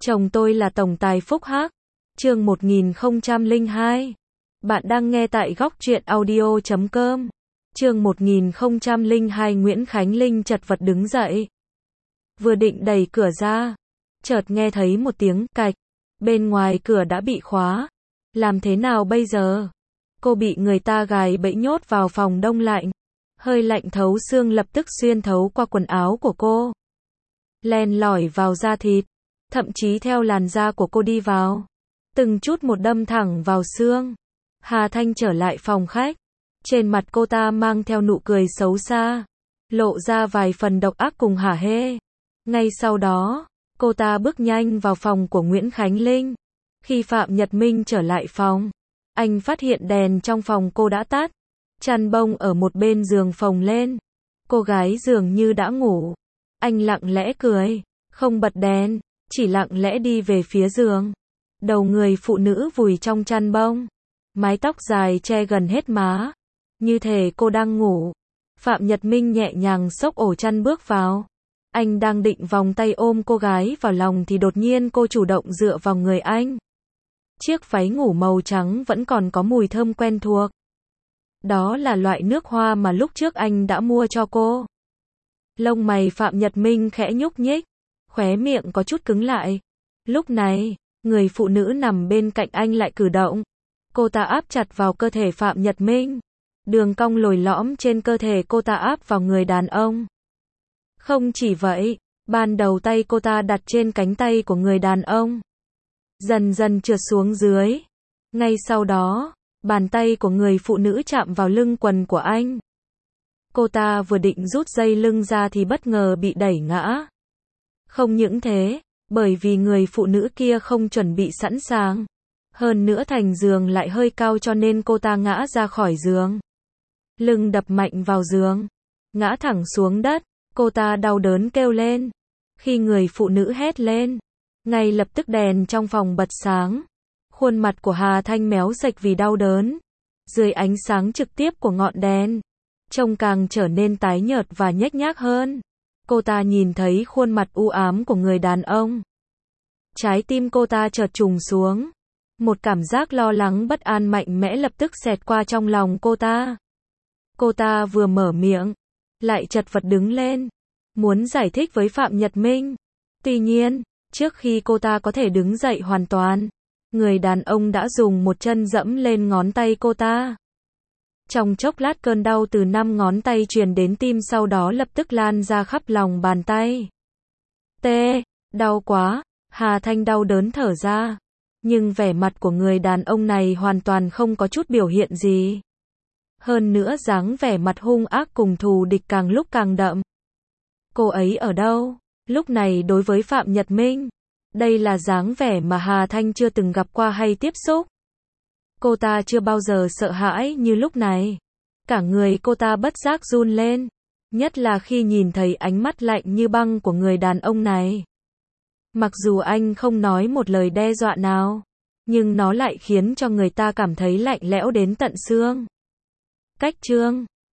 Chồng tôi là tổng tài Phúc Hắc. Chương 1002. Bạn đang nghe tại góc truyện audio.com. Chương 1002. Nguyễn Khánh Linh chật vật đứng dậy. Vừa định đẩy cửa ra, chợt nghe thấy một tiếng cạch. Bên ngoài cửa đã bị khóa. Làm thế nào bây giờ? Cô bị người ta gài bẫy nhốt vào phòng đông lạnh. Hơi lạnh thấu xương lập tức xuyên thấu qua quần áo của cô, len lỏi vào da thịt, thậm chí theo làn da của cô đi vào, từng chút một đâm thẳng vào xương. Hà Thanh trở lại phòng khách. Trên mặt cô ta mang theo nụ cười xấu xa, lộ ra vài phần độc ác cùng hả hê. Ngay sau đó, cô ta bước nhanh vào phòng của Nguyễn Khánh Linh. Khi Phạm Nhật Minh trở lại phòng, anh phát hiện đèn trong phòng cô đã tắt. Chăn bông ở một bên giường phồng lên. Cô gái dường như đã ngủ. Anh lặng lẽ cười, không bật đèn, chỉ lặng lẽ đi về phía giường. Đầu người phụ nữ vùi trong chăn bông, mái tóc dài che gần hết má, như thể cô đang ngủ. Phạm Nhật Minh nhẹ nhàng xốc ổ chăn bước vào. Anh đang định vòng tay ôm cô gái vào lòng thì đột nhiên cô chủ động dựa vào người anh. Chiếc váy ngủ màu trắng vẫn còn có mùi thơm quen thuộc. Đó là loại nước hoa mà lúc trước anh đã mua cho cô. Lông mày Phạm Nhật Minh khẽ nhúc nhích, khóe miệng có chút cứng lại. Lúc này, người phụ nữ nằm bên cạnh anh lại cử động. Cô ta áp chặt vào cơ thể Phạm Nhật Minh. Đường cong lồi lõm trên cơ thể cô ta áp vào người đàn ông. Không chỉ vậy, ban đầu tay cô ta đặt trên cánh tay của người đàn ông, dần dần trượt xuống dưới. Ngay sau đó, bàn tay của người phụ nữ chạm vào lưng quần của anh. Cô ta vừa định rút dây lưng ra thì bất ngờ bị đẩy ngã. Không những thế, bởi vì người phụ nữ kia không chuẩn bị sẵn sàng. Hơn nữa thành giường lại hơi cao cho nên cô ta ngã ra khỏi giường. Lưng đập mạnh vào giường, ngã thẳng xuống đất. Cô ta đau đớn kêu lên. Khi người phụ nữ hét lên, ngay lập tức đèn trong phòng bật sáng. Khuôn mặt của Hà Thanh méo sạch vì đau đớn. Dưới ánh sáng trực tiếp của ngọn đèn, trông càng trở nên tái nhợt và nhếch nhác hơn. Cô ta nhìn thấy khuôn mặt u ám của người đàn ông. Trái tim cô ta chợt trùng xuống. Một cảm giác lo lắng bất an mạnh mẽ lập tức xẹt qua trong lòng cô ta. Cô ta vừa mở miệng, lại chật vật đứng lên, muốn giải thích với Phạm Nhật Minh. Tuy nhiên, trước khi cô ta có thể đứng dậy hoàn toàn, người đàn ông đã dùng một chân dẫm lên ngón tay cô ta. Trong chốc lát cơn đau từ 5 ngón tay truyền đến tim, sau đó lập tức lan ra khắp lòng bàn tay. Đau quá, Hà Thanh đau đớn thở ra. Nhưng vẻ mặt của người đàn ông này hoàn toàn không có chút biểu hiện gì. Hơn nữa dáng vẻ mặt hung ác cùng thù địch càng lúc càng đậm. Cô ấy ở đâu? Lúc này đối với Phạm Nhật Minh, đây là dáng vẻ mà Hà Thanh chưa từng gặp qua hay tiếp xúc. Cô ta chưa bao giờ sợ hãi như lúc này. Cả người cô ta bất giác run lên. Nhất là khi nhìn thấy ánh mắt lạnh như băng của người đàn ông này. Mặc dù anh không nói một lời đe dọa nào, nhưng nó lại khiến cho người ta cảm thấy lạnh lẽo đến tận xương. Cách chương